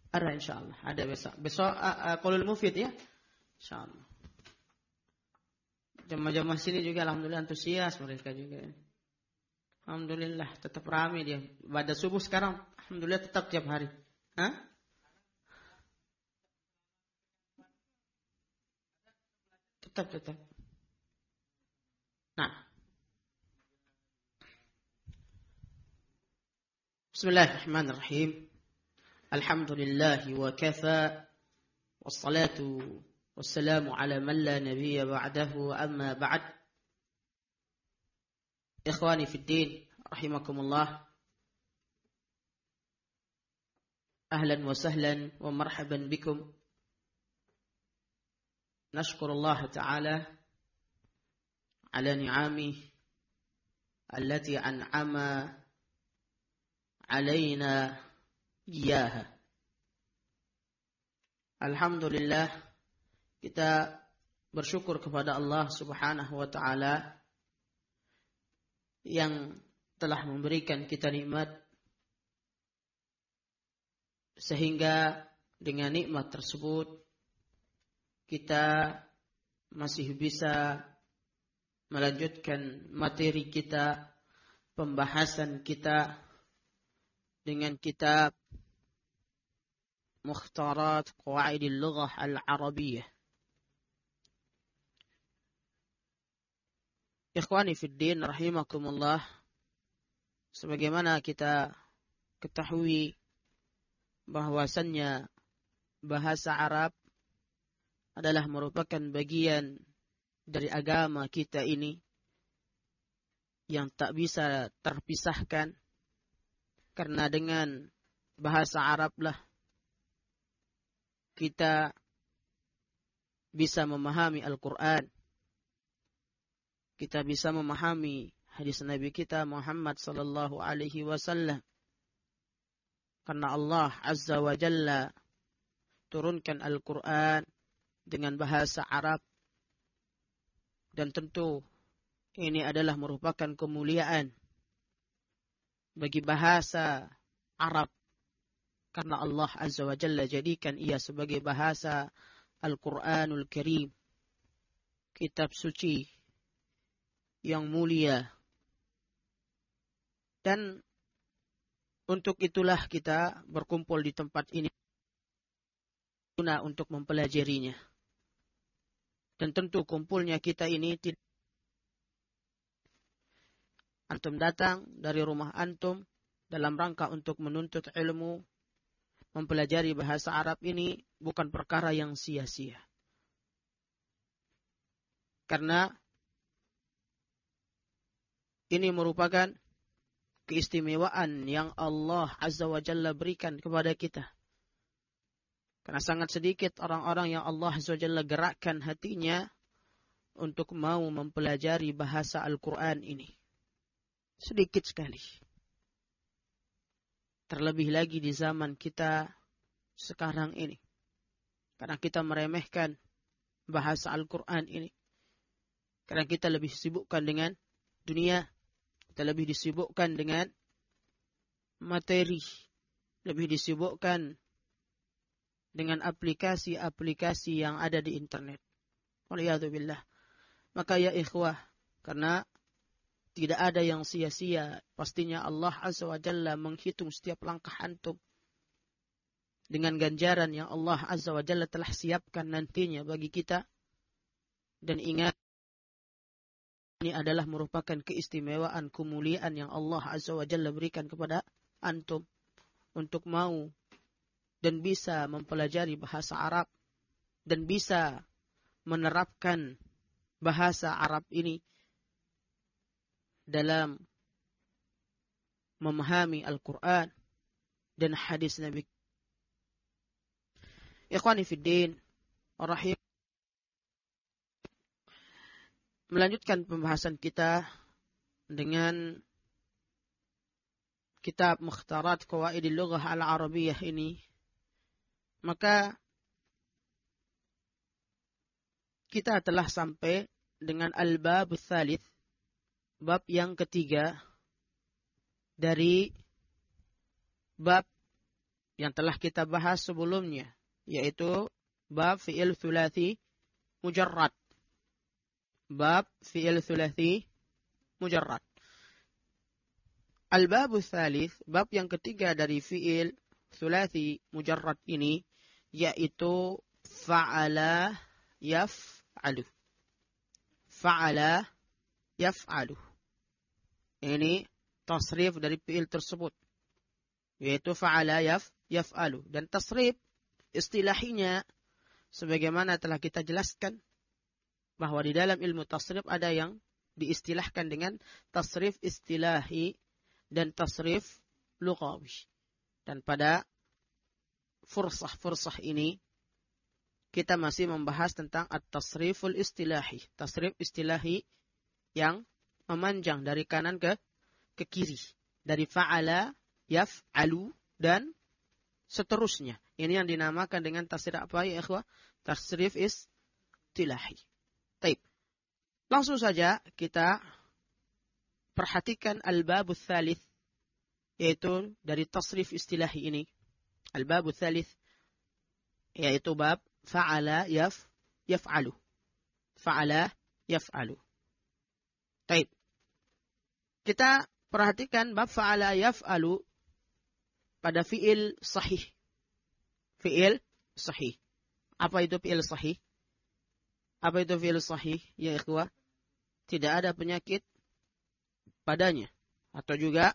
Ada insyaallah, ada besok. Besok Qaulul Mufid ya. Insyaallah. Jamaah-jamaah sini juga alhamdulillah antusias mereka juga. Alhamdulillah tetap ramai dia. Pada subuh sekarang alhamdulillah tetap tiap hari. Hah? Tetap. Nah. Bismillahirrahmanirrahim. Alhamdulillah wa kafa. Wassalatu wassalamu ala man la nabiyya ba'dahu amma ba'd. Ikhwani fid din, rahimakumullah. Ahlan wa sahlan wa marhaban bikum. Nashkurullah ta'ala ala ni'amih allati an'ama alaina iyaha. Alhamdulillah, kita bersyukur kepada Allah Subhanahu wa taala yang telah memberikan kita nikmat sehingga dengan nikmat tersebut kita masih bisa melanjutkan materi kita, pembahasan kita dengan kitab Mukhtarat Qawaidil Lughah Al-Arabiyyah. Ikhwani fid din rahimakumullah, sebagaimana kita ketahui bahwasannya bahasa Arab adalah merupakan bagian dari agama kita ini yang tak bisa terpisahkan, karena dengan bahasa Arablah kita bisa memahami Al-Quran, kita bisa memahami hadis Nabi kita Muhammad sallallahu alaihi wasallam, karena Allah Azza wa Jalla turunkan Al-Quran dengan bahasa Arab, dan tentu ini adalah merupakan kemuliaan bagi bahasa Arab, karena Allah Azza wa Jalla jadikan ia sebagai bahasa Al-Quranul Karim, kitab suci yang mulia. Dan untuk itulah kita berkumpul di tempat ini guna untuk mempelajarinya. Dan tentu kumpulnya kita ini tidak antum datang dari rumah antum dalam rangka untuk menuntut ilmu, mempelajari bahasa Arab ini bukan perkara yang sia-sia. Karena ini merupakan keistimewaan yang Allah Azza wa Jalla berikan kepada kita. Karena sangat sedikit orang-orang yang Allah Azza wa Jalla gerakkan hatinya untuk mau mempelajari bahasa Al-Quran ini. Sedikit sekali. Terlebih lagi di zaman kita sekarang ini. Karena kita meremehkan bahasa Al-Quran ini. Karena kita lebih disibukkan dengan dunia. Kita lebih disibukkan dengan materi. Lebih disibukkan dengan aplikasi-aplikasi yang ada di internet. Waliyadzubillah. Maka ya ikhwah, karena tidak ada yang sia-sia. Pastinya Allah Azza wa Jalla menghitung setiap langkah antum dengan ganjaran yang Allah Azza wa Jalla telah siapkan nantinya bagi kita. Dan ingat, ini adalah merupakan keistimewaan, kemuliaan yang Allah Azza wa Jalla berikan kepada antum untuk mau dan bisa mempelajari bahasa Arab dan bisa menerapkan bahasa Arab ini dalam memahami Al-Quran dan hadis Nabi. Ikhwani fiddin, rahim. Melanjutkan pembahasan kita dengan kitab Mukhtarat Qawaidil Lughah Al-Arabiyyah ini, maka kita telah sampai dengan Al-Bab Tsalits, bab yang ketiga dari bab yang telah kita bahas sebelumnya, yaitu bab fi'il thulathi mujarrad. Bab fi'il thulathi mujarrad. Al-babu tsalits, bab yang ketiga dari fi'il thulathi mujarrad ini, yaitu fa'ala yaf'alu. Fa'ala yaf'alu. Ini tasrif dari fi'il tersebut, yaitu fa'ala yaf'alu. Dan tasrif istilahinya sebagaimana telah kita jelaskan bahwa di dalam ilmu tasrif ada yang diistilahkan dengan tasrif istilahi dan tasrif lughawi. Dan pada fursah ini kita masih membahas tentang at-tasriful istilahi. Tasrif istilahi yang memanjang dari kanan ke kiri. Dari fa'ala, yaf'alu, dan seterusnya. Ini yang dinamakan dengan tasrif apa ya ikhwah? Tasrif istilahi. Baik. Langsung saja kita perhatikan al-babu tsalits, yaitu dari tasrif istilahi ini. Al-babu tsalits, yaitu bab fa'ala yaf'alu. Fa'ala yaf'alu. Baik. Kita perhatikan bab fa'ala yaf'alu pada fi'il sahih. Fi'il sahih. Apa itu fi'il sahih? Apa itu fi'il sahih? Ya ikhwah, tidak ada penyakit padanya. Atau juga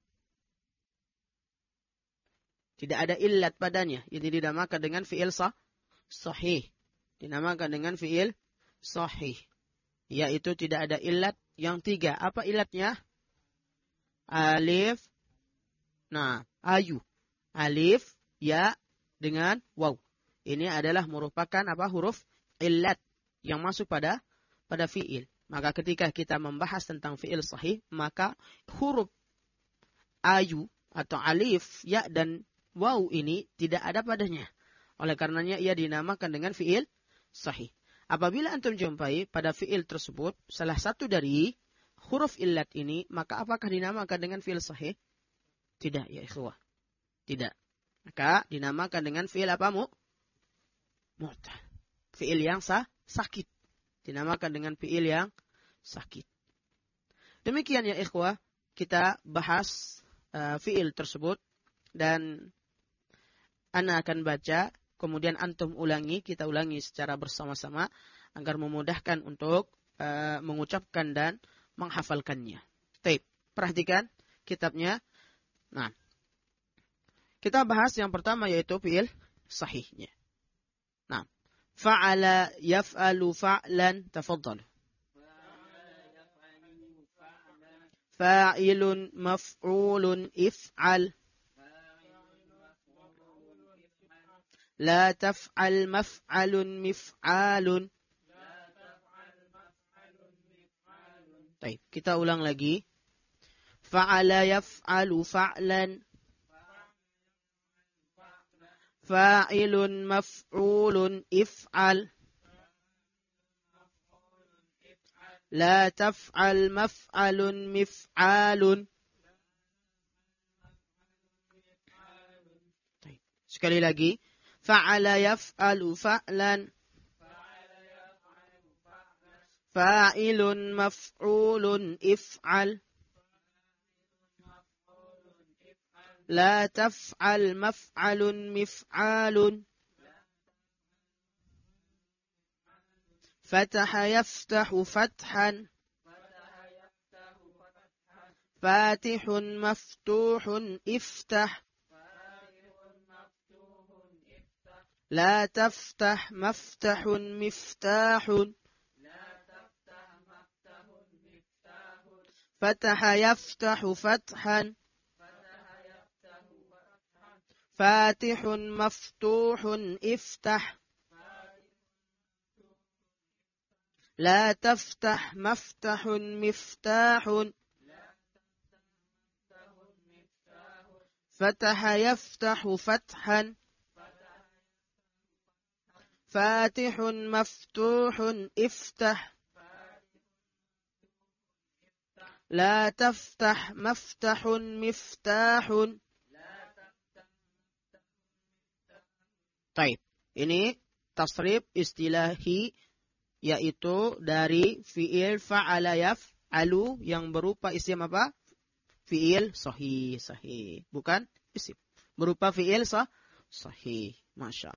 tidak ada illat padanya. Ini dinamakan dengan fi'il sahih. Dinamakan dengan fi'il sahih. Yaitu tidak ada illat yang 3. Apa illatnya? Alif. Nah, ayu. Alif, ya, dengan waw. Ini adalah merupakan apa? Huruf illat yang masuk pada fi'il. Maka ketika kita membahas tentang fi'il sahih, maka huruf ayu atau alif, ya, dan waw ini tidak ada padanya. Oleh karenanya ia dinamakan dengan fi'il sahih. Apabila antum jumpai pada fi'il tersebut salah satu dari huruf illat ini, maka apakah dinamakan dengan fi'il sahih? Tidak ya ikhwah. Tidak. Maka dinamakan dengan fi'il apa? Mu'tal. Fi'il yang sakit. Dinamakan dengan fi'il yang sakit. Demikian ya ikhwah, kita bahas fi'il tersebut, dan ana akan baca, kemudian antum ulangi, kita ulangi secara bersama-sama agar memudahkan untuk mengucapkan dan menghafalkannya. Baik, perhatikan kitabnya. Nah, kita bahas yang pertama yaitu fi'il sahihnya. Nah, fa'ala yaf'alu fa'lan, tafadhal. Fa'ilun maf'ulun if'al. La taf'al maf'alun mif'alun. Baik, kita ulang lagi. Fa'ala yaf'alu fa'lan. Fa'ilun maf'ulun if'al. La taf'al maf'alun mif'alun. Sekali lagi. Fa'ala yaf'alu fa'lan. Fa'ilun maf'ulun if'al. La taf'al maf'alun mif'alun. Fataha yaftahu fathan. Fatihun maftuhun iftah. La taftah maftahun miftahun. Fataha yaftahu fathan. Fatihun maftuhun iftah. La taftah maftahun miftahun. Fataha yaftahu fathan. Fatihun maftuhun iftah. La taftah maftahun miftahun. Taib. Ini tasrif istilahi, yaitu dari fi'il fa'ala yaf'alu yang berupa isim apa? Fi'il sahih. Bukan isim. Berupa fi'il sahih. Masya